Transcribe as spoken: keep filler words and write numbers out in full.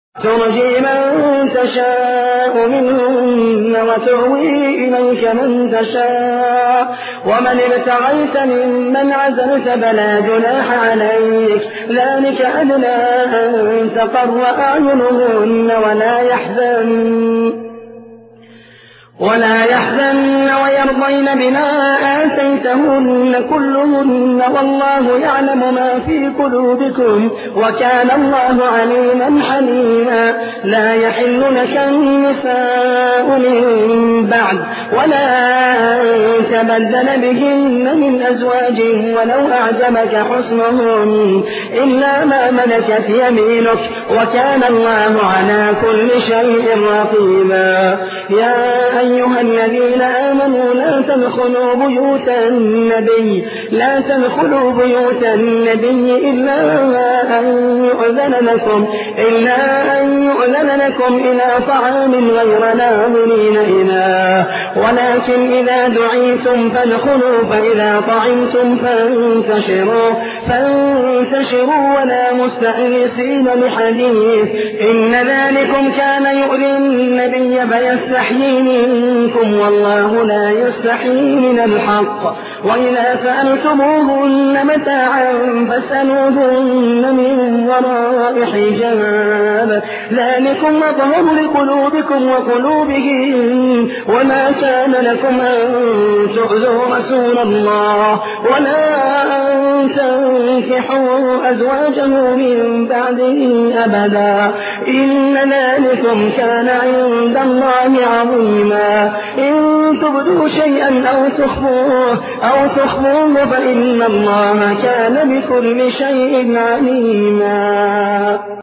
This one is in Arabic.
ترجي من تشاء منهن وتؤوي إليك من تشاء ومن ابتغيت ممن عزلت فلا جناح عليك ذلك أدنى أن تقر أعينهن ولا يحزن ولا يحزن ويرضين بما آتيتهن كلهن والله يعلم ما في قلوبكم وكان الله عليما حليما. لا يحل لك النساء من بعد ولا أن تبدل بهن من أزواج ولو أعجبك حسنهن إلا ما ملكت يمينك وكان الله على كل شيء رقيبا. يا أيها الذين آمنوا لا تدخلوا بيوت النبي لا تدخلوا بيوت النبي إلا أن يؤذن لكم إلا أن يؤذن لكم إلى طعام غير ناظرين إناه ولكن إذا دعيتم فادخلوا فإذا طعمتم فانتشروا فانتشروا ولا مستأنسين لحديث إن ذلكم كان يؤذي النبي فيستحيي منكم والله لا يستحيي من الحق. وإذا سألتموهن متاعا فاسألوهن من وراء حجاب ذلكم أطهر لقلوبكم وقلوبهم وما كان لكم أن تؤذوا رسول الله ولا أن تنكحوا أزواجه من بعده أبدا إن ذلكم كان عند الله عظيما. إن تبدوا شيئا أو تخفوه أو تخفوه فإن الله كان بكل شيء عليما.